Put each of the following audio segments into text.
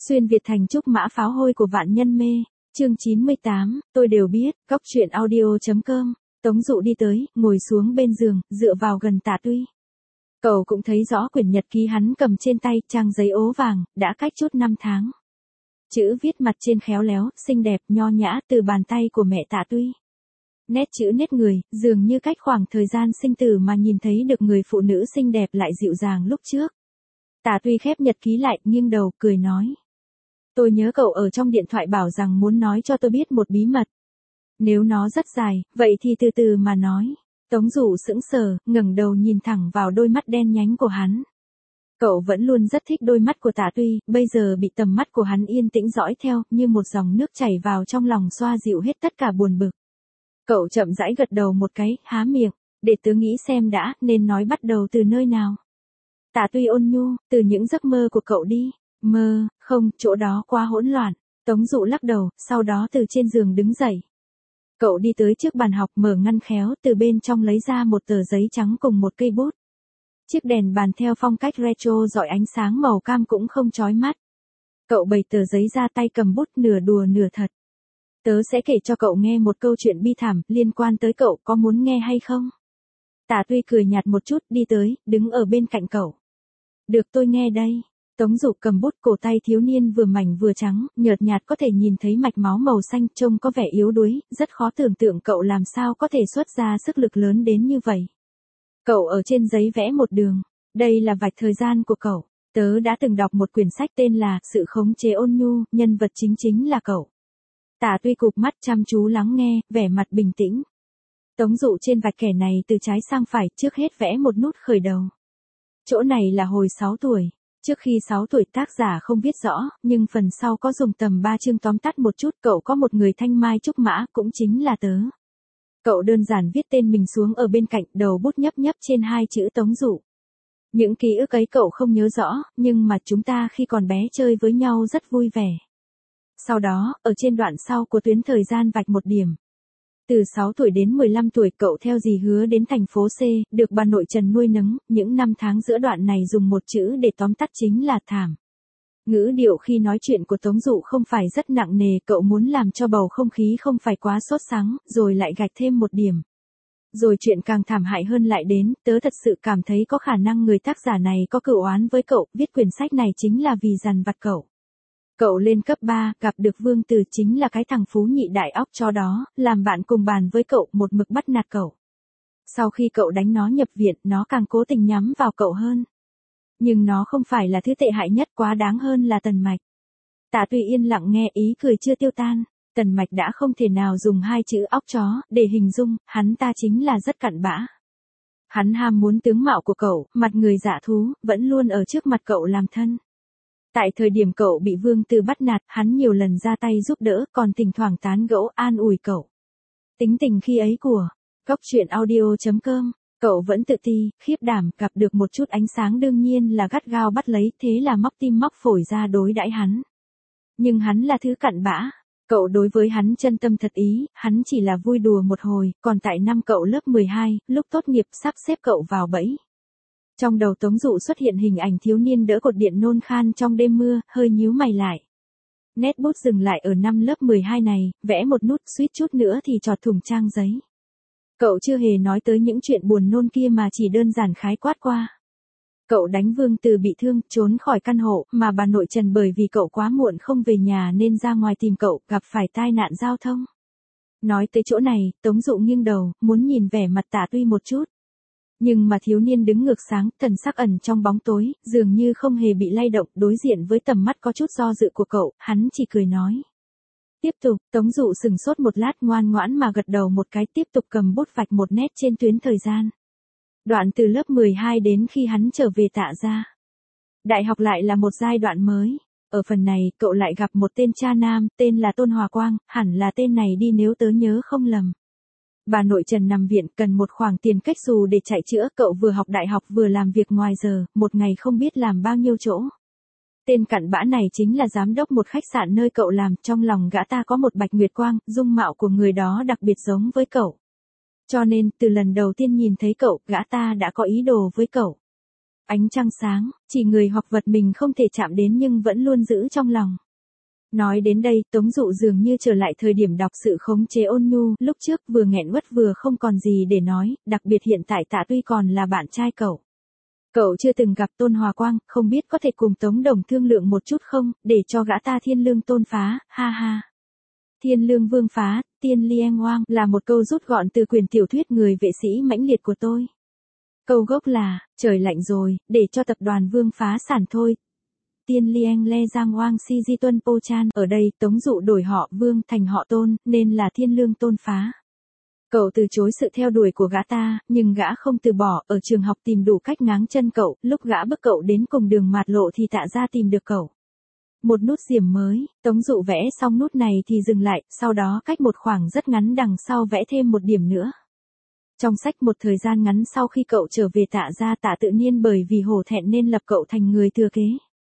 Xuyên Việt thành trúc mã pháo hôi của vạn nhân mê. Chương 98, tôi đều biết, góc truyện audio.com. Tống Dụ đi tới, ngồi xuống bên giường, dựa vào gần Tạ Tuy. Cậu cũng thấy rõ quyển nhật ký hắn cầm trên tay, trang giấy ố vàng, đã cách chút 5 tháng. Chữ viết mặt trên khéo léo, xinh đẹp, nho nhã từ bàn tay của mẹ Tạ Tuy. Nét chữ nét người, dường như cách khoảng thời gian sinh tử mà nhìn thấy được người phụ nữ xinh đẹp lại dịu dàng lúc trước. Tạ Tuy khép nhật ký lại, nghiêng đầu, cười nói. Tôi nhớ cậu ở trong điện thoại bảo rằng muốn nói cho tôi biết một bí mật. Nếu nó rất dài, vậy thì từ từ mà nói. Tống Dụ sững sờ, ngẩng đầu nhìn thẳng vào đôi mắt đen nhánh của hắn. Cậu vẫn luôn rất thích đôi mắt của Tạ Tuy, bây giờ bị tầm mắt của hắn yên tĩnh dõi theo, như một dòng nước chảy vào trong lòng xoa dịu hết tất cả buồn bực. Cậu chậm rãi gật đầu một cái, há miệng, để tớ nghĩ xem đã, nên nói bắt đầu từ nơi nào. Tạ Tuy ôn nhu, từ những giấc mơ của cậu đi. Mơ, không, chỗ đó quá hỗn loạn. Tống Dụ lắc đầu, sau đó từ trên giường đứng dậy. Cậu đi tới trước bàn học, mở ngăn khéo, từ bên trong lấy ra một tờ giấy trắng cùng một cây bút. Chiếc đèn bàn theo phong cách retro rọi ánh sáng màu cam cũng không chói mắt. Cậu bày tờ giấy ra, tay cầm bút, nửa đùa nửa thật. Tớ sẽ kể cho cậu nghe một câu chuyện bi thảm liên quan tới cậu, có muốn nghe hay không? Tạ Tuy cười nhạt một chút, đi tới, đứng ở bên cạnh cậu. Được, tôi nghe đây. Tống Dụ cầm bút, cổ tay thiếu niên vừa mảnh vừa trắng, nhợt nhạt có thể nhìn thấy mạch máu màu xanh, trông có vẻ yếu đuối, rất khó tưởng tượng cậu làm sao có thể xuất ra sức lực lớn đến như vậy. Cậu ở trên giấy vẽ một đường. Đây là vạch thời gian của cậu. Tớ đã từng đọc một quyển sách tên là Sự khống chế ôn nhu, nhân vật chính là cậu. Tạ Tuy cụp mắt chăm chú lắng nghe, vẻ mặt bình tĩnh. Tống Dụ trên vạch kẻ này từ trái sang phải, trước hết vẽ một nút khởi đầu. Chỗ này là hồi 6 tuổi. Trước khi 6 tuổi tác giả không viết rõ, nhưng phần sau có dùng tầm 3 chương tóm tắt một chút. Cậu có một người thanh mai trúc mã, cũng chính là tớ. Cậu đơn giản viết tên mình xuống ở bên cạnh, đầu bút nhấp nhấp trên 2 chữ Tống Dụ. Những ký ức ấy cậu không nhớ rõ, nhưng mà chúng ta khi còn bé chơi với nhau rất vui vẻ. Sau đó, ở trên đoạn sau của tuyến thời gian vạch một điểm. Từ 6 tuổi đến 15 tuổi cậu theo dì Hứa đến thành phố C, được bà nội Trần nuôi nấng, những năm tháng giữa đoạn này dùng một chữ để tóm tắt chính là thảm. Ngữ điệu khi nói chuyện của Tống Dụ không phải rất nặng nề, cậu muốn làm cho bầu không khí không phải quá sốt sắng, rồi lại gạch thêm một điểm. Rồi chuyện càng thảm hại hơn lại đến, tớ thật sự cảm thấy có khả năng người tác giả này có cựu oán với cậu, viết quyển sách này chính là vì dằn vặt cậu. Cậu lên cấp 3, gặp được Vương Từ, chính là cái thằng phú nhị đại óc chó đó, làm bạn cùng bàn với cậu, một mực bắt nạt cậu. Sau khi cậu đánh nó nhập viện, nó càng cố tình nhắm vào cậu hơn. Nhưng nó không phải là thứ tệ hại nhất, quá đáng hơn là Tần Mạch. Tạ Tuy yên lặng nghe, ý cười chưa tiêu tan. Tần Mạch đã không thể nào dùng 2 chữ óc chó để hình dung, hắn ta chính là rất cặn bã. Hắn ham muốn tướng mạo của cậu, mặt người dạ thú, vẫn luôn ở trước mặt cậu làm thân. Tại thời điểm cậu bị Vương Từ bắt nạt, hắn nhiều lần ra tay giúp đỡ, còn thỉnh thoảng tán gẫu an ủi cậu. Tính tình khi ấy của góc truyện audio.com, cậu vẫn tự ti, khiếp đảm, gặp được một chút ánh sáng đương nhiên là gắt gao bắt lấy, thế là móc tim móc phổi ra đối đãi hắn. Nhưng hắn là thứ cặn bã. Cậu đối với hắn chân tâm thật ý, hắn chỉ là vui đùa một hồi, còn tại năm cậu lớp 12, lúc tốt nghiệp sắp xếp cậu vào bẫy. Trong đầu Tống Dụ xuất hiện hình ảnh thiếu niên đỡ cột điện nôn khan trong đêm mưa, hơi nhíu mày lại. Nét bút dừng lại ở năm lớp 12 này, vẽ một nút, suýt chút nữa thì chọt thủng trang giấy. Cậu chưa hề nói tới những chuyện buồn nôn kia mà chỉ đơn giản khái quát qua. Cậu đánh Vương Từ bị thương, trốn khỏi căn hộ, mà bà nội Trần bởi vì cậu quá muộn không về nhà nên ra ngoài tìm cậu, gặp phải tai nạn giao thông. Nói tới chỗ này, Tống Dụ nghiêng đầu, muốn nhìn vẻ mặt Tạ Tuy một chút. Nhưng mà thiếu niên đứng ngược sáng, thần sắc ẩn trong bóng tối, dường như không hề bị lay động, đối diện với tầm mắt có chút do dự của cậu, hắn chỉ cười nói. Tiếp tục, Tống Dụ sừng sốt một lát, ngoan ngoãn mà gật đầu một cái, tiếp tục cầm bút vạch một nét trên tuyến thời gian. Đoạn từ lớp 12 đến khi hắn trở về Tạ gia. Đại học lại là một giai đoạn mới. Ở phần này, cậu lại gặp một tên cha nam, tên là Tôn Hòa Quang, hẳn là tên này đi nếu tớ nhớ không lầm. Bà nội Trần nằm viện, cần một khoản tiền cách xù để chạy chữa, cậu vừa học đại học vừa làm việc ngoài giờ, một ngày không biết làm bao nhiêu chỗ. Tên cặn bã này chính là giám đốc một khách sạn nơi cậu làm, trong lòng gã ta có một bạch nguyệt quang, dung mạo của người đó đặc biệt giống với cậu. Cho nên, từ lần đầu tiên nhìn thấy cậu, gã ta đã có ý đồ với cậu. Ánh trăng sáng, chỉ người hoặc vật mình không thể chạm đến nhưng vẫn luôn giữ trong lòng. Nói đến đây, Tống Dụ dường như trở lại thời điểm đọc sự khống chế ôn nhu, lúc trước vừa nghẹn uất vừa không còn gì để nói, đặc biệt hiện tại Tạ Tuy còn là bạn trai cậu. Cậu chưa từng gặp Tôn Hòa Quang, không biết có thể cùng Tống Đồng thương lượng một chút không, để cho gã ta thiên lương tôn phá, ha ha. Thiên lương vương phá, tiên lieng oang là một câu rút gọn từ quyển tiểu thuyết Người vệ sĩ mãnh liệt của tôi. Câu gốc là, trời lạnh rồi, để cho tập đoàn vương phá sản thôi. Tiên lieng le giang oang si di tuân po chan, ở đây Tống Dụ đổi họ vương thành họ Tôn, nên là thiên lương tôn phá. Cậu từ chối sự theo đuổi của gã ta, nhưng gã không từ bỏ, ở trường học tìm đủ cách ngáng chân cậu, lúc gã bức cậu đến cùng đường mạt lộ thì Tạ ra tìm được cậu. Một nút diểm mới, Tống Dụ vẽ xong nút này thì dừng lại, sau đó cách một khoảng rất ngắn đằng sau vẽ thêm một điểm nữa. Trong sách một thời gian ngắn sau khi cậu trở về Tạ ra, Tạ tự nhiên bởi vì hổ thẹn nên lập cậu thành người thừa kế.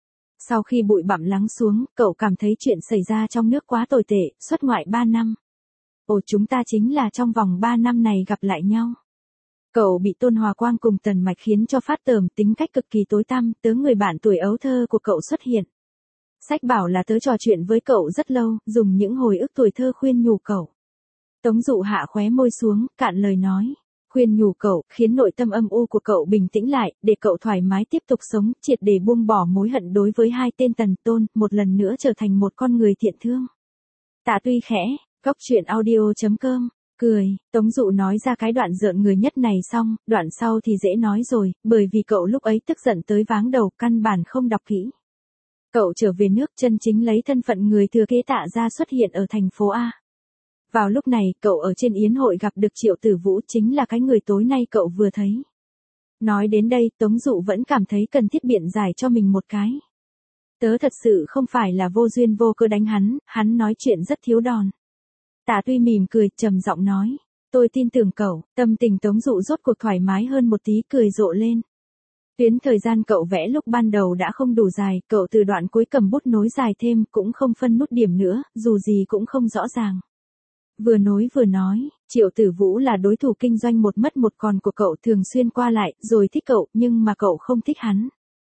Sau khi bụi bặm lắng xuống, cậu cảm thấy chuyện xảy ra trong nước quá tồi tệ, xuất ngoại 3 năm. Ồ, chúng ta chính là trong vòng 3 năm này gặp lại nhau. Cậu bị Tôn Hòa Quang cùng Tần Mạch khiến cho phát tởm, tính cách cực kỳ tối tăm, tớ người bạn tuổi ấu thơ của cậu xuất hiện. Sách bảo là tớ trò chuyện với cậu rất lâu, dùng những hồi ức tuổi thơ khuyên nhủ cậu. Tống Dụ hạ khóe môi xuống, cạn lời nói. Khuyên nhủ cậu, khiến nội tâm âm u của cậu bình tĩnh lại, để cậu thoải mái tiếp tục sống, triệt để buông bỏ mối hận đối với hai tên Tần Tôn, một lần nữa trở thành một con người thiện thương. Tạ Tuy khẽ, Góc truyện audio.com, cười, Tống Dụ nói ra cái đoạn rợn người nhất này xong, đoạn sau thì dễ nói rồi, bởi vì cậu lúc ấy tức giận tới váng đầu, căn bản không đọc kỹ. Cậu trở về nước chân chính lấy thân phận người thừa kế Tạ ra xuất hiện ở thành phố A. Vào lúc này, cậu ở trên yến hội gặp được Triệu Tử Vũ, chính là cái người tối nay cậu vừa thấy. Nói đến đây, Tống Dụ vẫn cảm thấy cần thiết biện giải cho mình một cái. Tớ thật sự không phải là vô duyên vô cớ đánh hắn nói chuyện rất thiếu đòn. Tạ Tuy mỉm cười, trầm giọng nói, tôi tin tưởng cậu, tâm tình Tống Dụ rốt cuộc thoải mái hơn một tí, cười rộ lên. Tuyến thời gian cậu vẽ lúc ban đầu đã không đủ dài, cậu từ đoạn cuối cầm bút nối dài thêm, cũng không phân nút điểm nữa, dù gì cũng không rõ ràng. Vừa nối vừa nói, Triệu Tử Vũ là đối thủ kinh doanh một mất một còn của cậu, thường xuyên qua lại, rồi thích cậu, nhưng mà cậu không thích hắn.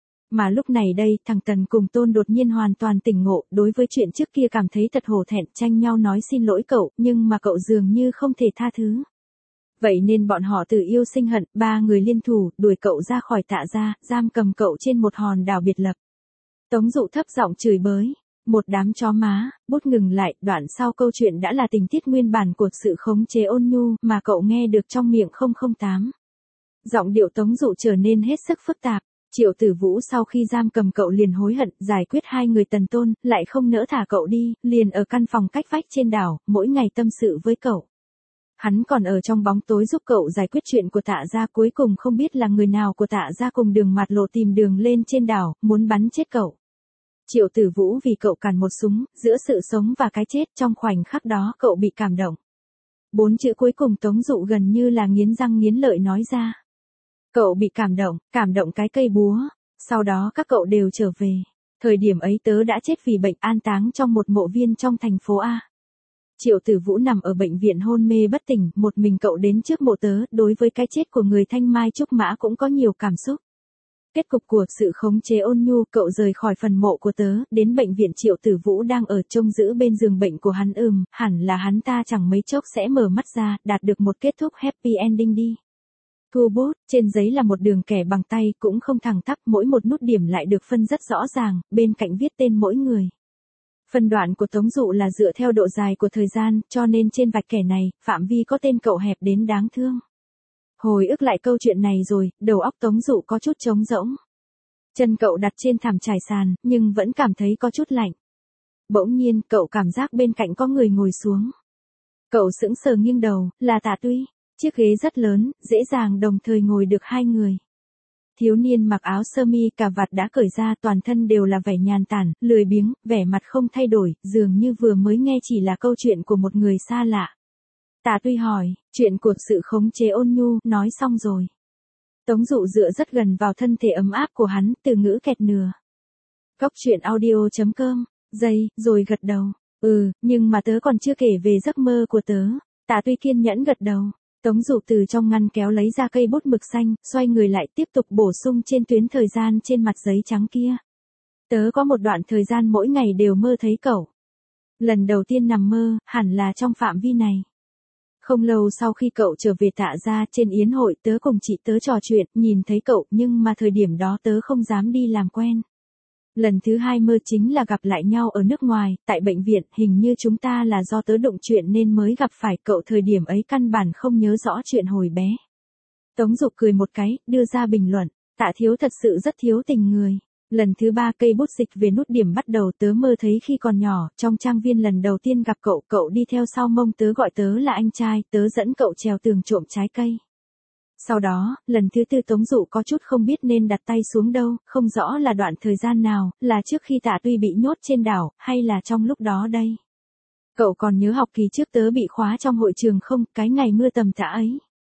Mà lúc này đây, thằng Tần cùng Tôn đột nhiên hoàn toàn tỉnh ngộ, đối với chuyện trước kia cảm thấy thật hổ thẹn, tranh nhau nói xin lỗi cậu, nhưng mà cậu dường như không thể tha thứ. Vậy nên bọn họ từ yêu sinh hận, 3 người liên thủ, đuổi cậu ra khỏi Tạ ra, giam cầm cậu trên một hòn đảo biệt lập. Tống Dụ thấp giọng chửi bới, một đám chó má, bút ngừng lại, đoạn sau câu chuyện đã là tình tiết nguyên bản của sự khống chế ôn nhu, mà cậu nghe được trong miệng 008. Giọng điệu Tống Dụ trở nên hết sức phức tạp. Triệu Tử Vũ sau khi giam cầm cậu liền hối hận, giải quyết 2 người Tần Tôn, lại không nỡ thả cậu đi, liền ở căn phòng cách vách trên đảo, mỗi ngày tâm sự với cậu. Hắn còn ở trong bóng tối giúp cậu giải quyết chuyện của Tạ gia, cuối cùng không biết là người nào của Tạ gia cùng đường mạt lộ tìm đường lên trên đảo, muốn bắn chết cậu. Triệu Tử Vũ vì cậu cản một súng, giữa sự sống và cái chết, trong khoảnh khắc đó cậu bị cảm động. 4 chữ cuối cùng Tống Dụ gần như là nghiến răng nghiến lợi nói ra. Cậu bị cảm động cái cây búa, sau đó các cậu đều trở về. Thời điểm ấy tớ đã chết vì bệnh, an táng trong một mộ viên trong thành phố A. Triệu Tử Vũ nằm ở bệnh viện hôn mê bất tỉnh, một mình cậu đến trước mộ tớ, đối với cái chết của người Thanh Mai Trúc Mã cũng có nhiều cảm xúc. Kết cục của sự khống chế ôn nhu, cậu rời khỏi phần mộ của tớ, đến bệnh viện Triệu Tử Vũ đang ở trông giữ bên giường bệnh của hắn, hẳn là hắn ta chẳng mấy chốc sẽ mở mắt ra, đạt được một kết thúc happy ending đi. Thu bút, trên giấy là một đường kẻ bằng tay, cũng không thẳng tắp, mỗi một nút điểm lại được phân rất rõ ràng, bên cạnh viết tên mỗi người. Phân đoạn của Tống Dụ là dựa theo độ dài của thời gian, cho nên trên vạch kẻ này, phạm vi có tên cậu hẹp đến đáng thương. Hồi ức lại câu chuyện này rồi, đầu óc Tống Dụ có chút trống rỗng. Chân cậu đặt trên thảm trải sàn, nhưng vẫn cảm thấy có chút lạnh. Bỗng nhiên, cậu cảm giác bên cạnh có người ngồi xuống. Cậu sững sờ nghiêng đầu, là Tạ Tuy. Chiếc ghế rất lớn, dễ dàng đồng thời ngồi được 2 người. Thiếu niên mặc áo sơ mi cà vạt đã cởi ra, toàn thân đều là vẻ nhàn tản, lười biếng, vẻ mặt không thay đổi, dường như vừa mới nghe chỉ là câu chuyện của một người xa lạ. Tạ Tuy hỏi, chuyện của sự khống chế ôn nhu, nói xong rồi. Tống Dụ dựa rất gần vào thân thể ấm áp của hắn, từ ngữ kẹt nửa. Góc truyện audio.com, rồi gật đầu. Nhưng mà tớ còn chưa kể về giấc mơ của tớ. Tạ Tuy kiên nhẫn gật đầu. Tống Dụ từ trong ngăn kéo lấy ra cây bút mực xanh, xoay người lại tiếp tục bổ sung trên tuyến thời gian trên mặt giấy trắng kia. Tớ có một đoạn thời gian mỗi ngày đều mơ thấy cậu. Lần đầu tiên nằm mơ, hẳn là trong phạm vi này. Không lâu sau khi cậu trở về Tạ gia trên yến hội tớ cùng chị tớ trò chuyện, nhìn thấy cậu nhưng mà thời điểm đó tớ không dám đi làm quen. Lần thứ hai mơ chính là gặp lại nhau ở nước ngoài, tại bệnh viện, hình như chúng ta là do tớ đụng chuyện nên mới gặp phải cậu thời điểm ấy căn bản không nhớ rõ chuyện hồi bé. Tống Dục cười một cái, đưa ra bình luận, Tạ thiếu thật sự rất thiếu tình người. Lần thứ ba cây bút dịch về nút điểm bắt đầu tớ mơ thấy khi còn nhỏ, trong trang viên lần đầu tiên gặp cậu, cậu đi theo sau mông tớ gọi tớ là anh trai, tớ dẫn cậu trèo tường trộm trái cây. Sau đó, lần thứ tư Tống Dụ có chút không biết nên đặt tay xuống đâu, không rõ là đoạn thời gian nào, là trước khi Tạ Tuy bị nhốt trên đảo, hay là trong lúc đó đây. Cậu còn nhớ học kỳ trước tớ bị khóa trong hội trường không, cái ngày mưa tầm tã ấy.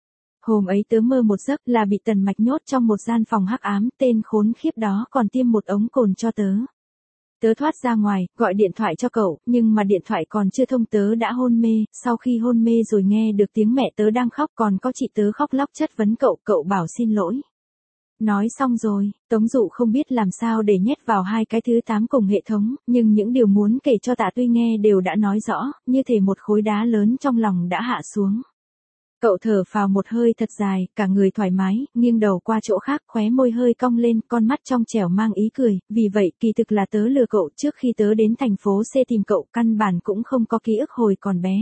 Hôm ấy tớ mơ một giấc là bị Tần Mạch nhốt trong một gian phòng hắc ám, tên khốn khiếp đó còn tiêm một ống cồn cho tớ. Tớ thoát ra ngoài, gọi điện thoại cho cậu, nhưng mà điện thoại còn chưa thông tớ đã hôn mê, sau khi hôn mê rồi nghe được tiếng mẹ tớ đang khóc còn có chị tớ khóc lóc chất vấn cậu, cậu bảo xin lỗi. Nói xong rồi, Tống Dụ không biết làm sao để nhét vào hai cái thứ 8 cùng hệ thống, nhưng những điều muốn kể cho Tạ Tuy nghe đều đã nói rõ, như thể một khối đá lớn trong lòng đã hạ xuống. Cậu thở phào một hơi thật dài, cả người thoải mái, nghiêng đầu qua chỗ khác, khóe môi hơi cong lên, con mắt trong trẻo mang ý cười, vì vậy kỳ thực là tớ lừa cậu trước khi tớ đến thành phố C tìm cậu, căn bản cũng không có ký ức hồi còn bé.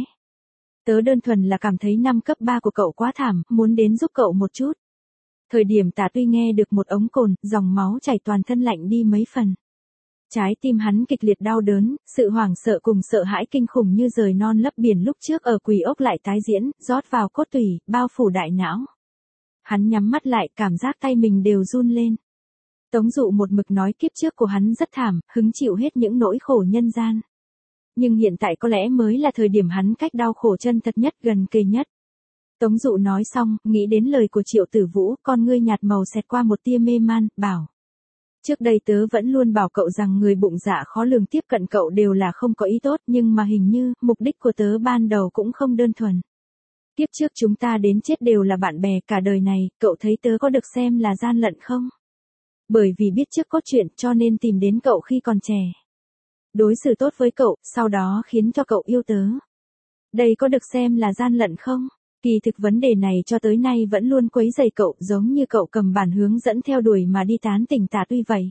Tớ đơn thuần là cảm thấy năm cấp 3 của cậu quá thảm, muốn đến giúp cậu một chút. Thời điểm Tạ Tuy nghe được một ống cồn, dòng máu chảy toàn thân lạnh đi mấy phần. Trái tim hắn kịch liệt đau đớn, sự hoảng sợ cùng sợ hãi kinh khủng như rời non lấp biển lúc trước ở Quỷ Ốc lại tái diễn, rót vào cốt tủy, bao phủ đại não. Hắn nhắm mắt lại, cảm giác tay mình đều run lên. Tống Dụ một mực nói kiếp trước của hắn rất thảm, hứng chịu hết những nỗi khổ nhân gian. Nhưng hiện tại có lẽ mới là thời điểm hắn cách đau khổ chân thật nhất, gần kề nhất. Tống Dụ nói xong, nghĩ đến lời của Triệu Tử Vũ, con ngươi nhạt màu xẹt qua một tia mê man, bảo. Trước đây tớ vẫn luôn bảo cậu rằng người bụng dạ khó lường tiếp cận cậu đều là không có ý tốt, nhưng mà hình như, mục đích của tớ ban đầu cũng không đơn thuần. Kiếp trước chúng ta đến chết đều là bạn bè cả đời này, cậu thấy tớ có được xem là gian lận không? Bởi vì biết trước cốt truyện cho nên tìm đến cậu khi còn trẻ. Đối xử tốt với cậu, sau đó khiến cho cậu yêu tớ. Đây có được xem là gian lận không? Kỳ thực vấn đề này cho tới nay vẫn luôn quấy rầy cậu, giống như cậu cầm bản hướng dẫn theo đuổi mà đi tán tỉnh Tạ Tuy vậy.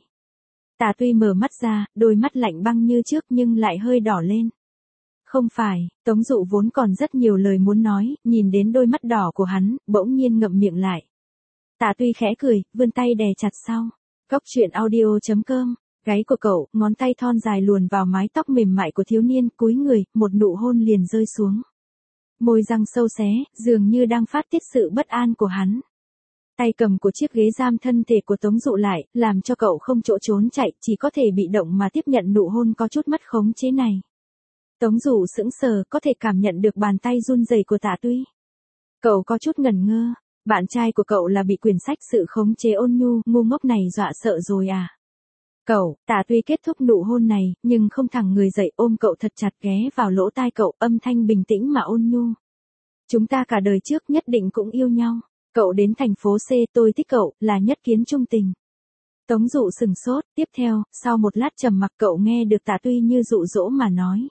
Tạ Tuy mở mắt ra, đôi mắt lạnh băng như trước nhưng lại hơi đỏ lên. Không phải, Tống Dụ vốn còn rất nhiều lời muốn nói, nhìn đến đôi mắt đỏ của hắn, bỗng nhiên ngậm miệng lại. Tạ Tuy khẽ cười, vươn tay đè chặt sau. Góc truyện audio.com, gáy của cậu, ngón tay thon dài luồn vào mái tóc mềm mại của thiếu niên, cúi người, một nụ hôn liền rơi xuống. Môi răng sâu xé, dường như đang phát tiết sự bất an của hắn. Tay cầm của chiếc ghế giam thân thể của Tống Dụ lại, làm cho cậu không chỗ trốn chạy, chỉ có thể bị động mà tiếp nhận nụ hôn có chút mất khống chế này. Tống Dụ sững sờ, có thể cảm nhận được bàn tay run rẩy của Tạ Tuy. Cậu có chút ngẩn ngơ, bạn trai của cậu là bị quyển sách sự khống chế ôn nhu, ngu ngốc này dọa sợ rồi à? Cậu, Tạ Tuy kết thúc nụ hôn này, nhưng không thẳng người dậy ôm cậu thật chặt ghé vào lỗ tai cậu, âm thanh bình tĩnh mà ôn nhu. Chúng ta cả đời trước nhất định cũng yêu nhau. Cậu đến thành phố C, tôi thích cậu, là nhất kiến trung tình. Tống Dụ sừng sốt, tiếp theo, sau một lát trầm mặc cậu nghe được Tạ Tuy như dụ dỗ mà nói.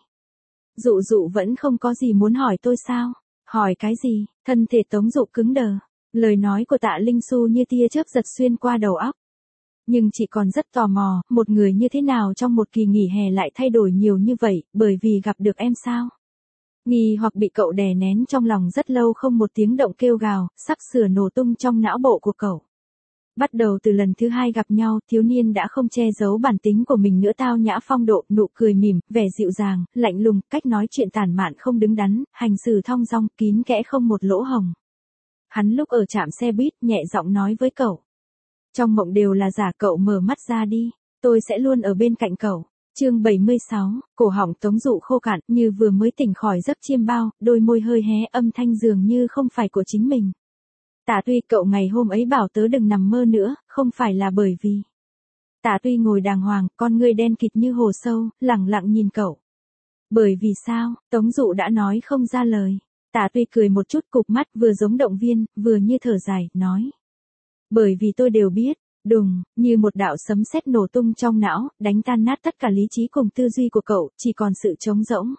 Dụ Dụ vẫn không có gì muốn hỏi tôi sao? Hỏi cái gì? Thân thể Tống Dụ cứng đờ. Lời nói của Tạ Linh Xu như tia chớp giật xuyên qua đầu óc. Nhưng chị còn rất tò mò, một người như thế nào trong một kỳ nghỉ hè lại thay đổi nhiều như vậy, bởi vì gặp được em sao? Nghi hoặc bị cậu đè nén trong lòng rất lâu không một tiếng động kêu gào, sắp sửa nổ tung trong não bộ của cậu. Bắt đầu từ lần thứ hai gặp nhau, thiếu niên đã không che giấu bản tính của mình nữa, tao nhã phong độ, nụ cười mỉm, vẻ dịu dàng, lạnh lùng, cách nói chuyện tản mạn không đứng đắn, hành xử thong dong, kín kẽ không một lỗ hổng. Hắn lúc ở trạm xe buýt nhẹ giọng nói với cậu. Trong mộng đều là giả, cậu mở mắt ra đi, tôi sẽ luôn ở bên cạnh cậu. Chương 76, cổ họng Tống Dụ khô cạn như vừa mới tỉnh khỏi giấc chiêm bao, đôi môi hơi hé, âm thanh dường như không phải của chính mình. Tạ Tuy, cậu ngày hôm ấy bảo tớ đừng nằm mơ nữa, không phải là bởi vì. Tạ Tuy ngồi đàng hoàng, con ngươi đen kịt như hồ sâu, lẳng lặng nhìn cậu. Bởi vì sao? Tống Dụ đã nói không ra lời. Tạ Tuy cười một chút, cụp mắt, vừa giống động viên, vừa như thở dài, nói. Bởi vì tôi đều biết. Đùng, như một đạo sấm sét nổ tung trong não, đánh tan nát tất cả lý trí cùng tư duy của cậu, chỉ còn sự trống rỗng.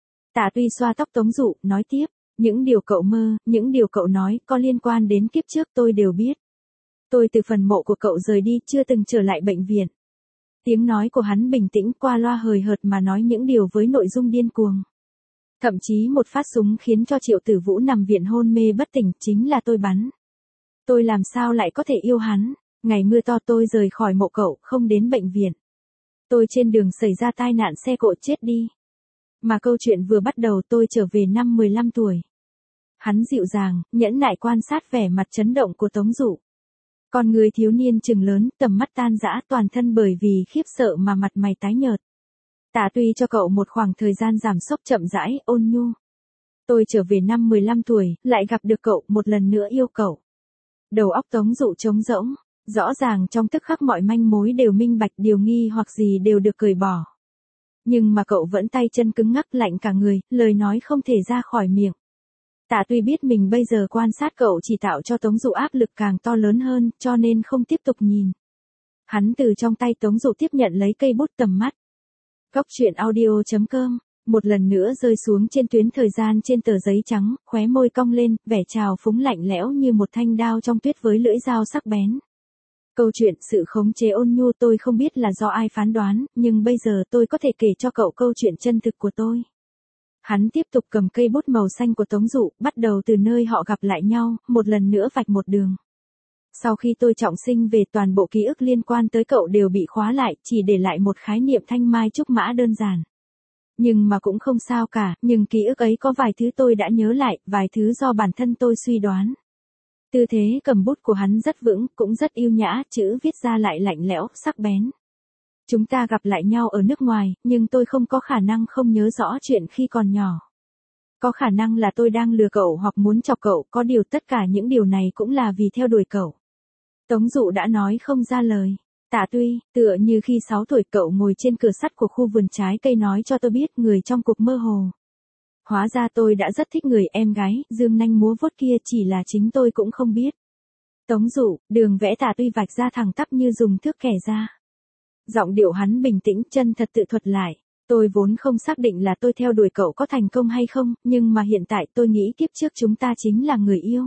Tạ Tuy xoa tóc Tống Dụ, nói tiếp, những điều cậu mơ, những điều cậu nói, có liên quan đến kiếp trước tôi đều biết. Tôi từ phần mộ của cậu rời đi, chưa từng trở lại bệnh viện. Tiếng nói của hắn bình tĩnh, qua loa hời hợt mà nói những điều với nội dung điên cuồng. Thậm chí một phát súng khiến cho Triệu Tử Vũ nằm viện hôn mê bất tỉnh, chính là tôi bắn. Tôi làm sao lại có thể yêu hắn? Ngày mưa to tôi rời khỏi mộ cậu, không đến bệnh viện. Tôi trên đường xảy ra tai nạn xe cộ chết đi. Mà câu chuyện vừa bắt đầu, tôi trở về năm 15 tuổi. Hắn dịu dàng, nhẫn nại quan sát vẻ mặt chấn động của Tống Dụ. Con người thiếu niên chừng lớn, tầm mắt tan rã, toàn thân bởi vì khiếp sợ mà mặt mày tái nhợt. Tạ Tuy cho cậu một khoảng thời gian giảm sốc, chậm rãi, ôn nhu. Tôi trở về năm 15 tuổi, lại gặp được cậu, một lần nữa yêu cậu. Đầu óc Tống Dụ trống rỗng. Rõ ràng trong tức khắc mọi manh mối đều minh bạch, điều nghi hoặc gì đều được cởi bỏ. Nhưng mà cậu vẫn tay chân cứng ngắc, lạnh cả người, lời nói không thể ra khỏi miệng. Tạ Tuy biết mình bây giờ quan sát cậu chỉ tạo cho Tống Dụ áp lực càng to lớn hơn, cho nên không tiếp tục nhìn. Hắn từ trong tay Tống Dụ tiếp nhận lấy cây bút, tầm mắt. Góc truyện audio.com, một lần nữa rơi xuống trên tuyến thời gian trên tờ giấy trắng, khóe môi cong lên, vẻ trào phúng lạnh lẽo như một thanh đao trong tuyết với lưỡi dao sắc bén. Câu chuyện sự khống chế ôn nhu tôi không biết là do ai phán đoán, nhưng bây giờ tôi có thể kể cho cậu câu chuyện chân thực của tôi. Hắn tiếp tục cầm cây bút màu xanh của Tống Dụ, bắt đầu từ nơi họ gặp lại nhau, một lần nữa vạch một đường. Sau khi tôi trọng sinh về, toàn bộ ký ức liên quan tới cậu đều bị khóa lại, chỉ để lại một khái niệm thanh mai trúc mã đơn giản. Nhưng mà cũng không sao cả, nhưng ký ức ấy có vài thứ tôi đã nhớ lại, vài thứ do bản thân tôi suy đoán. Tư thế cầm bút của hắn rất vững, cũng rất yêu nhã, chữ viết ra lại lạnh lẽo, sắc bén. Chúng ta gặp lại nhau ở nước ngoài, nhưng tôi không có khả năng không nhớ rõ chuyện khi còn nhỏ. Có khả năng là tôi đang lừa cậu hoặc muốn chọc cậu, có điều tất cả những điều này cũng là vì theo đuổi cậu. Tống Dụ đã nói không ra lời. Tạ Tuy, tựa như khi 6 tuổi cậu ngồi trên cửa sắt của khu vườn trái cây nói cho tôi biết người trong cuộc mơ hồ. Hóa ra tôi đã rất thích người em gái, dương nanh múa vuốt kia, chỉ là chính tôi cũng không biết. Tống Dụ, đường vẽ Tạ Tuy vạch ra thẳng tắp như dùng thước kẻ ra. Giọng điệu hắn bình tĩnh, chân thật tự thuật lại. Tôi vốn không xác định là tôi theo đuổi cậu có thành công hay không, nhưng mà hiện tại tôi nghĩ kiếp trước chúng ta chính là người yêu.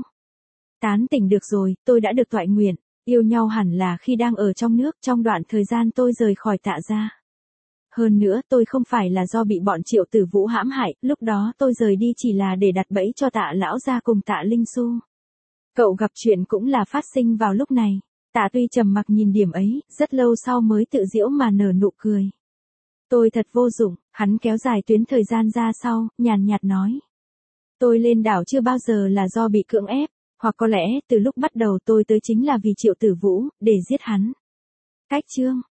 Tán tỉnh được rồi, tôi đã được toại nguyện. Yêu nhau hẳn là khi đang ở trong nước, trong đoạn thời gian tôi rời khỏi Tạ gia. Hơn nữa tôi không phải là do bị bọn Triệu Tử Vũ hãm hại, lúc đó tôi rời đi chỉ là để đặt bẫy cho Tạ lão gia cùng Tạ Linh Xu. Cậu gặp chuyện cũng là phát sinh vào lúc này. Tạ Tuy trầm mặc nhìn điểm ấy, rất lâu sau mới tự giễu mà nở nụ cười. Tôi thật vô dụng, hắn kéo dài tuyến thời gian ra sau, nhàn nhạt nói. Tôi lên đảo chưa bao giờ là do bị cưỡng ép, hoặc có lẽ từ lúc bắt đầu tôi tới chính là vì Triệu Tử Vũ, để giết hắn. Cách chương.